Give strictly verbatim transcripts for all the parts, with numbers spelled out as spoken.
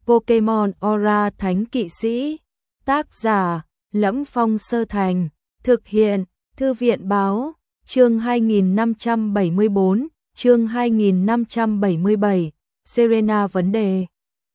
Pokemon Aura Thánh Kỵ Sĩ. Tác giả Lẫm Phong Sơ Thành. Thực hiện Thư viện Báo. Chương hai nghìn năm trăm bảy mươi bốn, chương hai nghìn năm trăm bảy mươi bảy. Serena vấn đề.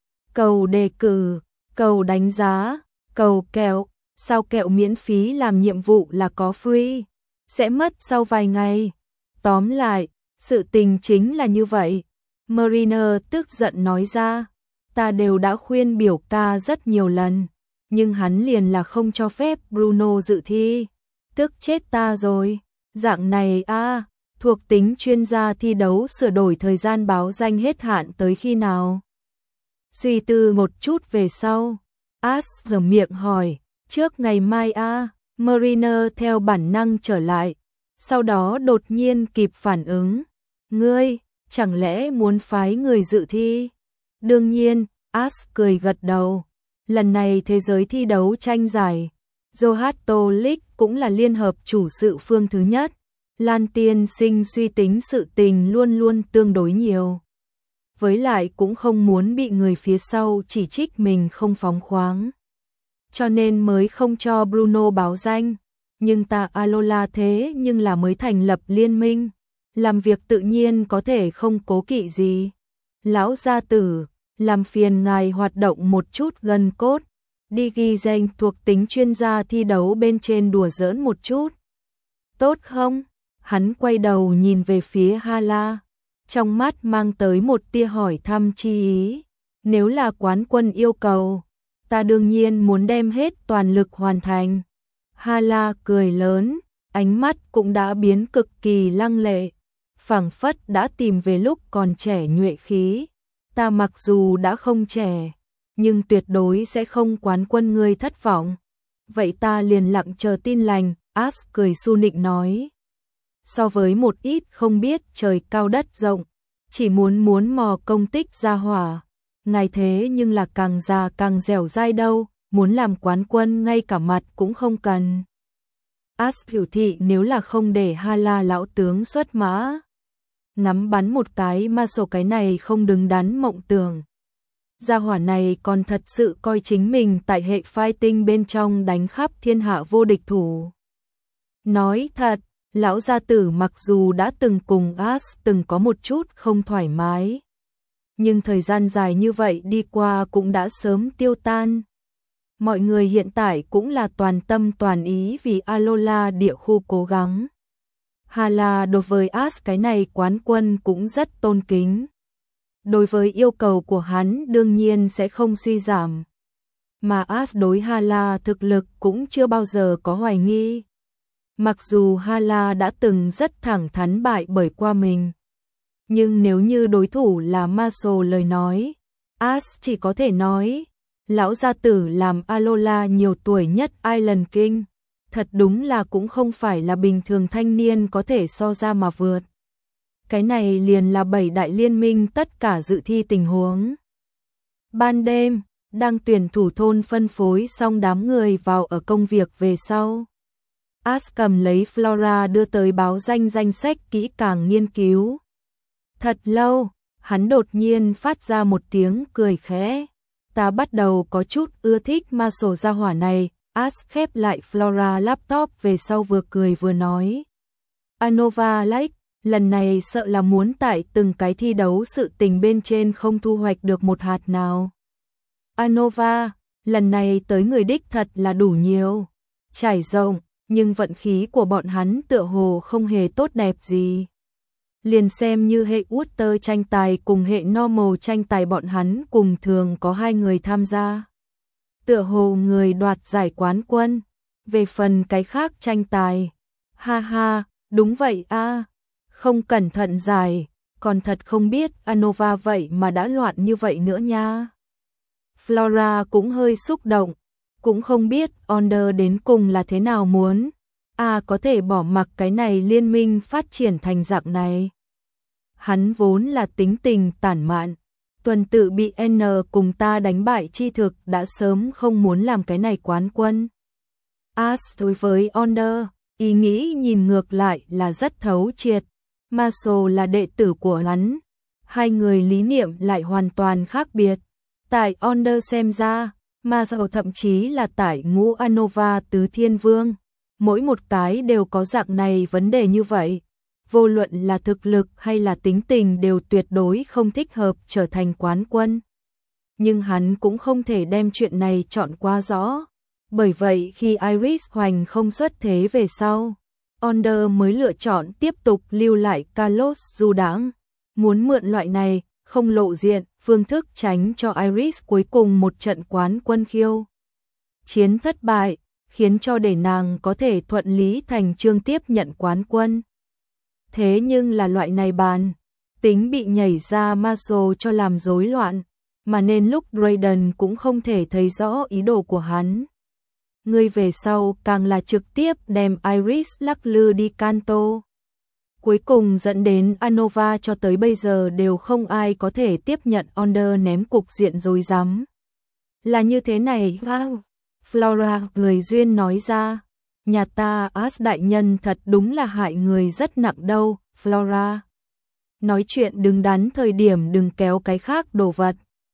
Cầu đề cử, cầu đánh giá, cầu kẹo. Sao kẹo miễn phí làm nhiệm vụ là có free, sẽ mất sau vài ngày. Tóm lại, sự tình chính là như vậy. Mariner tức giận nói ra. Ta đều đã khuyên biểu ca rất nhiều lần, nhưng hắn liền là không cho phép Bruno dự thi. Tức chết ta rồi. Dạng này a, à, thuộc tính chuyên gia thi đấu sửa đổi thời gian báo danh hết hạn tới khi nào? Suy tư một chút về sau, Ash giở miệng hỏi, trước ngày mai a. À, Mariner theo bản năng trở lại, sau đó đột nhiên kịp phản ứng. Ngươi, chẳng lẽ muốn phái người dự thi? Đương nhiên, Ash cười gật đầu. Lần này thế giới thi đấu tranh giải Johto League cũng là liên hợp chủ sự phương thứ nhất. Lan tiên sinh suy tính sự tình luôn luôn tương đối nhiều. Với lại cũng không muốn bị người phía sau chỉ trích mình không phóng khoáng, cho nên mới không cho Bruno báo danh. Nhưng ta Alola thế nhưng là mới thành lập liên minh, làm việc tự nhiên có thể không cố kỵ gì. Lão gia tử, làm phiền ngài hoạt động một chút gân cốt, đi ghi danh thuộc tính chuyên gia thi đấu bên trên đùa giỡn một chút. Tốt không? Hắn quay đầu nhìn về phía Hala, trong mắt mang tới một tia hỏi thăm chi ý. Nếu là quán quân yêu cầu, ta đương nhiên muốn đem hết toàn lực hoàn thành. Hala cười lớn, ánh mắt cũng đã biến cực kỳ lăng lệ, phảng phất đã tìm về lúc còn trẻ nhuệ khí. Ta mặc dù đã không trẻ, nhưng tuyệt đối sẽ không quán quân ngươi thất vọng. Vậy ta liền lặng chờ tin lành, Ash cười su nịnh nói. So với một ít không biết trời cao đất rộng, chỉ muốn muốn mò công tích ra hỏa, ngài thế nhưng là càng già càng dẻo dai đâu, muốn làm quán quân ngay cả mặt cũng không cần. Ash biểu thị nếu là không để Hala lão tướng xuất mã, ngắm bắn một cái mà sổ cái này không đứng đắn mộng tưởng. Gia hỏa này còn thật sự coi chính mình tại hệ fighting bên trong đánh khắp thiên hạ vô địch thủ. Nói thật, lão gia tử mặc dù đã từng cùng Ash từng có một chút không thoải mái, nhưng thời gian dài như vậy đi qua cũng đã sớm tiêu tan. Mọi người hiện tại cũng là toàn tâm toàn ý vì Alola địa khu cố gắng. Hala đối với Ash cái này quán quân cũng rất tôn kính. Đối với yêu cầu của hắn đương nhiên sẽ không suy giảm. Mà Ash đối Hala thực lực cũng chưa bao giờ có hoài nghi. Mặc dù Hala đã từng rất thẳng thắn bại bởi qua mình, nhưng nếu như đối thủ là Marshall lời nói, Ash chỉ có thể nói, lão gia tử làm Alola nhiều tuổi nhất Island King, thật đúng là cũng không phải là bình thường thanh niên có thể so ra mà vượt. Cái này liền là bảy đại liên minh tất cả dự thi tình huống. Ban đêm, đang tuyển thủ thôn phân phối xong đám người vào ở công việc về sau. Ash cầm lấy Flora đưa tới báo danh danh sách kỹ càng nghiên cứu. Thật lâu, hắn đột nhiên phát ra một tiếng cười khẽ. Ta bắt đầu có chút ưa thích Marshall gia hỏa này. Ash khép lại Flora laptop về sau vừa cười vừa nói. Anova Lake, lần này sợ là muốn tại từng cái thi đấu sự tình bên trên không thu hoạch được một hạt nào. Anova, lần này tới người đích thật là đủ nhiều, trải rộng, nhưng vận khí của bọn hắn tựa hồ không hề tốt đẹp gì. Liền xem như hệ Water tranh tài cùng hệ Normal tranh tài bọn hắn cùng thường có hai người tham gia. Tựa hồ người đoạt giải quán quân. Về phần cái khác tranh tài, ha ha, đúng vậy a, à, không cẩn thận giải, còn thật không biết Anova vậy mà đã loạn như vậy nữa nha. Flora cũng hơi xúc động, cũng không biết Onder đến cùng là thế nào muốn, à có thể bỏ mặc cái này liên minh phát triển thành dạng này. Hắn vốn là tính tình tản mạn, tuần tự bị N cùng ta đánh bại chi thực đã sớm không muốn làm cái này quán quân. Ash đối với Onder, ý nghĩ nhìn ngược lại là rất thấu triệt. Marshall là đệ tử của hắn, hai người lý niệm lại hoàn toàn khác biệt. Tại Onder xem ra, mà dầu thậm chí là tại ngũ Anova Tứ Thiên Vương, mỗi một cái đều có dạng này vấn đề như vậy. Vô luận là thực lực hay là tính tình đều tuyệt đối không thích hợp trở thành quán quân. Nhưng hắn cũng không thể đem chuyện này chọn quá rõ. Bởi vậy khi Iris Hoành không xuất thế về sau, Onder mới lựa chọn tiếp tục lưu lại Carlos du đãng, muốn mượn loại này, không lộ diện, phương thức tránh cho Iris cuối cùng một trận quán quân khiêu chiến thất bại, khiến cho để nàng có thể thuận lý thành chương tiếp nhận quán quân. Thế nhưng là loại này bàn, tính bị nhảy ra Marshall cho làm rối loạn, mà nên lúc Raiden cũng không thể thấy rõ ý đồ của hắn. Người về sau càng là trực tiếp đem Iris lắc lư đi Kanto. Cuối cùng dẫn đến Anova cho tới bây giờ đều không ai có thể tiếp nhận Onder ném cục diện rối rắm. Là như thế này, wow. Flora người duyên nói ra, nhà ta As đại nhân thật đúng là hại người rất nặng đâu, Flora. Nói chuyện đứng đắn thời điểm đừng kéo cái khác đồ vật.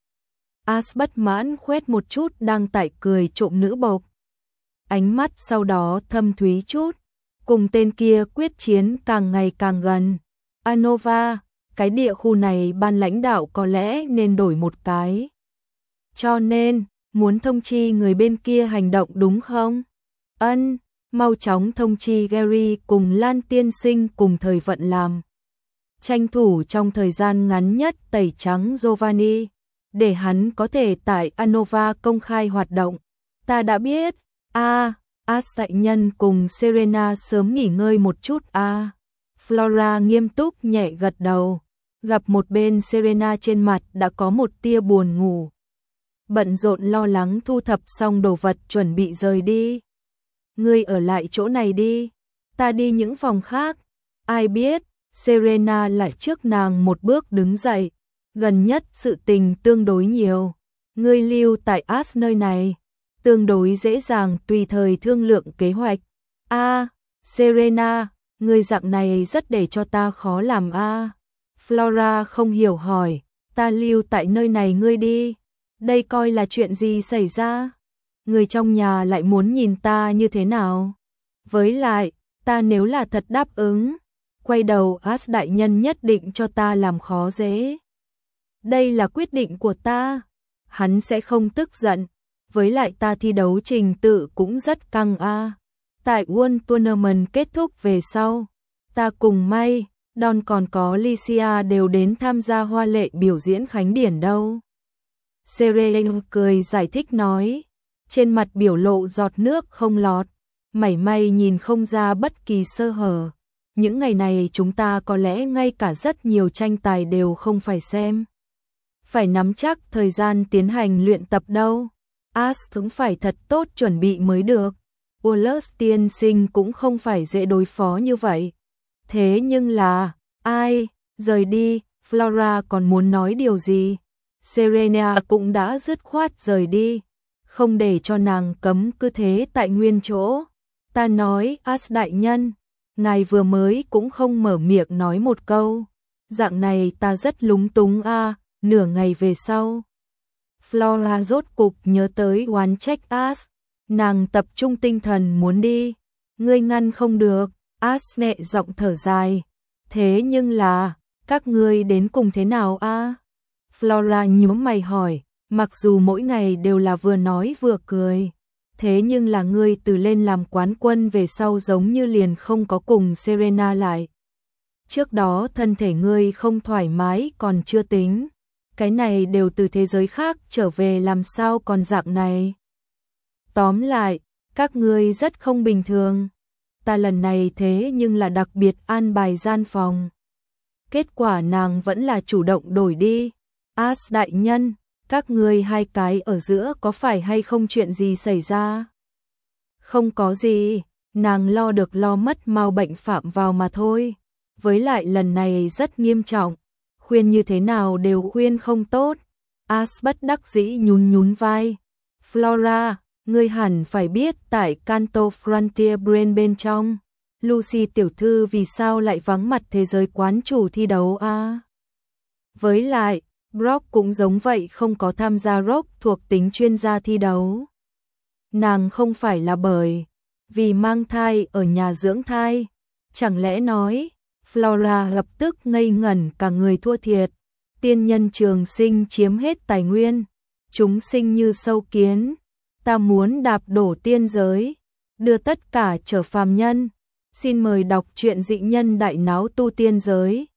As bất mãn khoét một chút đang tại cười trộm nữ bộc. Ánh mắt sau đó thâm thúy chút, cùng tên kia quyết chiến càng ngày càng gần. Anova, cái địa khu này ban lãnh đạo có lẽ nên đổi một cái. Cho nên, muốn thông chi người bên kia hành động đúng không? Ân, mau chóng thông chi Gary cùng Lan tiên sinh cùng thời vận làm. Tranh thủ trong thời gian ngắn nhất tẩy trắng Giovanni, để hắn có thể tại Anova công khai hoạt động. Ta đã biết, a à, As đại nhân cùng Serena sớm nghỉ ngơi một chút a. À. Flora nghiêm túc nhẹ gật đầu, gặp một bên Serena trên mặt đã có một tia buồn ngủ. Bận rộn lo lắng thu thập xong đồ vật chuẩn bị rời đi. Ngươi ở lại chỗ này đi, ta đi những phòng khác. Ai biết, Serena lại trước nàng một bước đứng dậy. Gần nhất sự tình tương đối nhiều. Ngươi lưu tại As nơi này, tương đối dễ dàng tùy thời thương lượng kế hoạch. A, à, Serena, ngươi dạng này rất để cho ta khó làm a. À. Flora không hiểu hỏi, ta lưu tại nơi này ngươi đi. Đây coi là chuyện gì xảy ra? Người trong nhà lại muốn nhìn ta như thế nào? Với lại, ta nếu là thật đáp ứng, quay đầu As đại nhân nhất định cho ta làm khó dễ. Đây là quyết định của ta. Hắn sẽ không tức giận. Với lại ta thi đấu trình tự cũng rất căng a. À. Tại World Tournament kết thúc về sau, ta cùng May, Don còn có Licia đều đến tham gia hoa lệ biểu diễn khánh điển đâu. Serena cười giải thích nói, trên mặt biểu lộ giọt nước không lọt, mảy may nhìn không ra bất kỳ sơ hở. Những ngày này chúng ta có lẽ ngay cả rất nhiều tranh tài đều không phải xem. Phải nắm chắc thời gian tiến hành luyện tập đâu. As cũng phải thật tốt chuẩn bị mới được. Wallace tiên sinh cũng không phải dễ đối phó như vậy. Thế nhưng là, ai, rời đi, Flora còn muốn nói điều gì? Serena cũng đã dứt khoát rời đi, không để cho nàng cấm cứ thế tại nguyên chỗ. Ta nói, As đại nhân, ngài vừa mới cũng không mở miệng nói một câu. Dạng này ta rất lúng túng a. À, nửa ngày về sau. Flora rốt cục nhớ tới oán trách As. Nàng tập trung tinh thần muốn đi. Ngươi ngăn không được. As nhẹ giọng thở dài. Thế nhưng là, các ngươi đến cùng thế nào a? À? Flora nhướng mày hỏi. Mặc dù mỗi ngày đều là vừa nói vừa cười. Thế nhưng là ngươi từ lên làm quán quân về sau giống như liền không có cùng Serena lại. Trước đó thân thể ngươi không thoải mái còn chưa tính. Cái này đều từ thế giới khác trở về làm sao còn dạng này. Tóm lại, các ngươi rất không bình thường. Ta lần này thế nhưng là đặc biệt an bài gian phòng. Kết quả nàng vẫn là chủ động đổi đi. As đại nhân, các ngươi hai cái ở giữa có phải hay không chuyện gì xảy ra? Không có gì, nàng lo được lo mất mau bệnh phạm vào mà thôi. Với lại lần này rất nghiêm trọng, khuyên như thế nào đều khuyên không tốt. As bất đắc dĩ nhún nhún vai. Flora, ngươi hẳn phải biết tại Kanto Frontier Brand bên trong, Lucy tiểu thư vì sao lại vắng mặt thế giới quán chủ thi đấu a? À? Với lại, Brock cũng giống vậy, không có tham gia rock thuộc tính chuyên gia thi đấu. Nàng không phải là bởi vì mang thai ở nhà dưỡng thai. Chẳng lẽ nói, Flora lập tức ngây ngẩn cả người, thua thiệt. Tiên nhân trường sinh chiếm hết tài nguyên, chúng sinh như sâu kiến, ta muốn đạp đổ tiên giới, đưa tất cả trở phàm nhân. Xin mời đọc truyện Dị Nhân Đại Náo Tu Tiên Giới.